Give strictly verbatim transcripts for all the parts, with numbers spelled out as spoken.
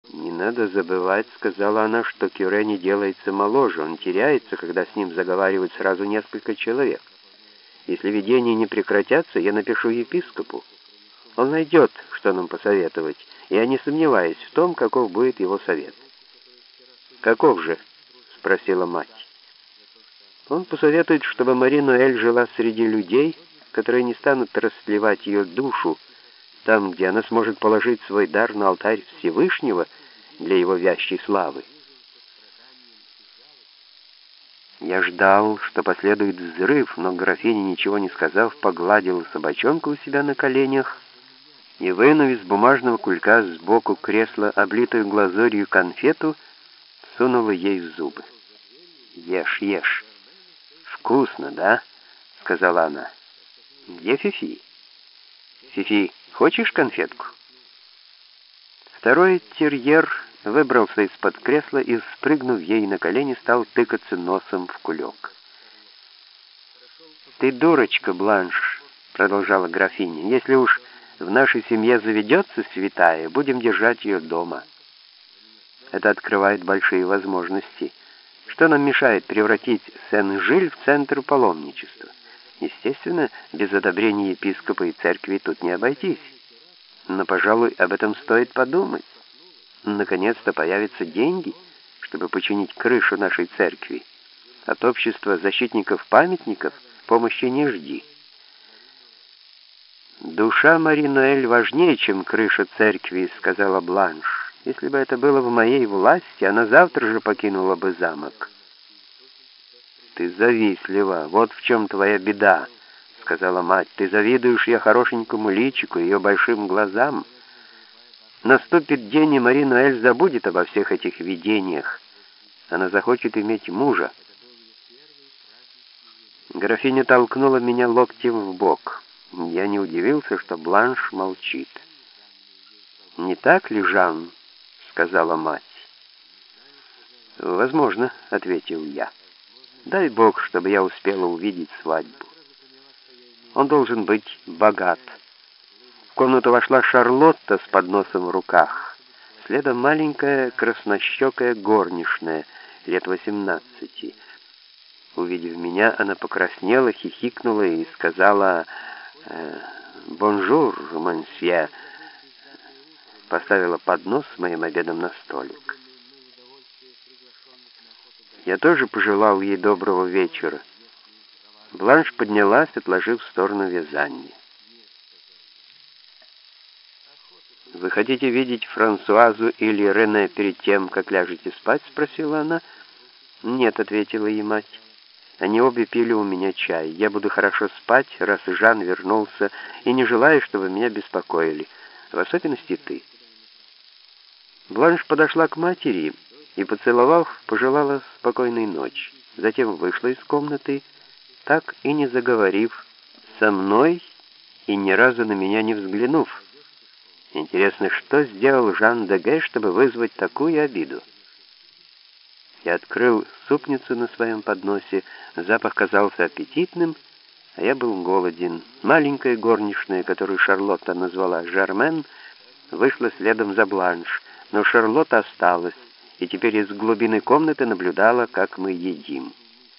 «Не надо забывать», — сказала она, — «что Кюре не делается моложе, он теряется, когда с ним заговаривают сразу несколько человек. Если видения не прекратятся, я напишу епископу. Он найдет, что нам посоветовать, и я не сомневаюсь в том, каков будет его совет». «Каков же?» — спросила мать. «Он посоветует, чтобы Мари-Ноэль жила среди людей, которые не станут растлевать ее душу, там, где она сможет положить свой дар на алтарь Всевышнего для его вящей славы». Я ждал, что последует взрыв, но графиня, ничего не сказав, погладила собачонку у себя на коленях и, вынув из бумажного кулька сбоку кресла облитую глазурью конфету, сунула ей в зубы. «Ешь, ешь. Вкусно, да?» — сказала она. «Где Фифи? Фифи, хочешь конфетку?» Второй терьер выбрался из-под кресла и, спрыгнув ей на колени, стал тыкаться носом в кулек. «Ты дурочка, Бланш», — продолжала графиня. «Если уж в нашей семье заведется святая, будем держать ее дома. Это открывает большие возможности. Что нам мешает превратить Сен-Жиль в центр паломничества? Естественно, без одобрения епископа и церкви тут не обойтись. Но, пожалуй, об этом стоит подумать. Наконец-то появятся деньги, чтобы починить крышу нашей церкви. От общества защитников памятников помощи не жди». «Душа Мари-Ноэль важнее, чем крыша церкви», — сказала Бланш. «Если бы это было в моей власти, она завтра же покинула бы замок». «Ты завистлива, вот в чем твоя беда», — сказала мать. «Ты завидуешь ее хорошенькому личику, ее большим глазам. Наступит день, и Мари-Ноэль забудет обо всех этих видениях. Она захочет иметь мужа». Графиня толкнула меня локтем в бок. Я не удивился, что Бланш молчит. «Не так ли, Жан?» — сказала мать. «Возможно», — ответил я. «Дай Бог, чтобы я успела увидеть свадьбу. Он должен быть богат». В комнату вошла Шарлотта с подносом в руках. Следом маленькая краснощекая горничная, лет восемнадцати. Увидев меня, она покраснела, хихикнула и сказала «Бонжур, мансье», поставила поднос с моим обедом на столик. Я тоже пожелал ей доброго вечера. Бланш поднялась, отложив в сторону вязание. «Вы хотите видеть Франсуазу или Рене перед тем, как ляжете спать?» — спросила она. «Нет», — ответила ей мать. «Они обе пили у меня чай. Я буду хорошо спать, раз Жан вернулся, и не желаю, чтобы меня беспокоили, в особенности ты». Бланш подошла к матери и, поцеловав, пожелала спокойной ночи. Затем вышла из комнаты, так и не заговорив со мной и ни разу на меня не взглянув. Интересно, что сделал Жан де Гей, чтобы вызвать такую обиду? Я открыл супницу на своем подносе, запах казался аппетитным, а я был голоден. Маленькая горничная, которую Шарлотта назвала Жармен, вышла следом за Бланш, но Шарлотта осталась и теперь из глубины комнаты наблюдала, как мы едим.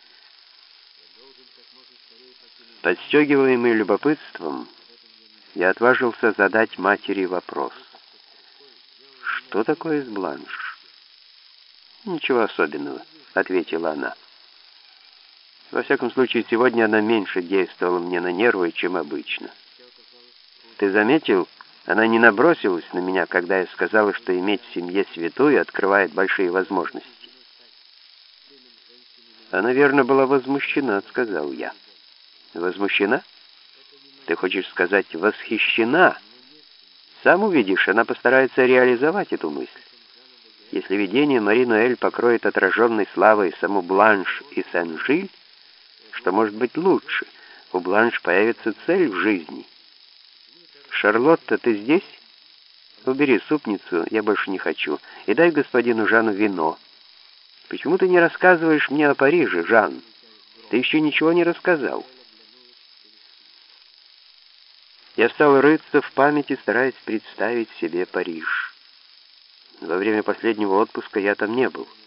Подстегиваемый любопытством, я отважился задать матери вопрос. «Что такое с Бланш?» «Ничего особенного», — ответила она. «Во всяком случае, сегодня она меньше действовала мне на нервы, чем обычно. Ты заметил, она не набросилась на меня, когда я сказала, что иметь в семье святую открывает большие возможности». «Она, верно, была возмущена», — сказал я. «Возмущена? Ты хочешь сказать, восхищена? Сам увидишь, она постарается реализовать эту мысль. Если видение Мари-Ноэль покроет отраженной славой саму Бланш и Сен-Жиль, что может быть лучше? У Бланш появится цель в жизни. Шарлотта, ты здесь? Убери супницу, я больше не хочу, и дай господину Жану вино. Почему ты не рассказываешь мне о Париже, Жан? Ты еще ничего не рассказал». Я стал рыться в памяти, стараясь представить себе Париж. Во время последнего отпуска я там не был.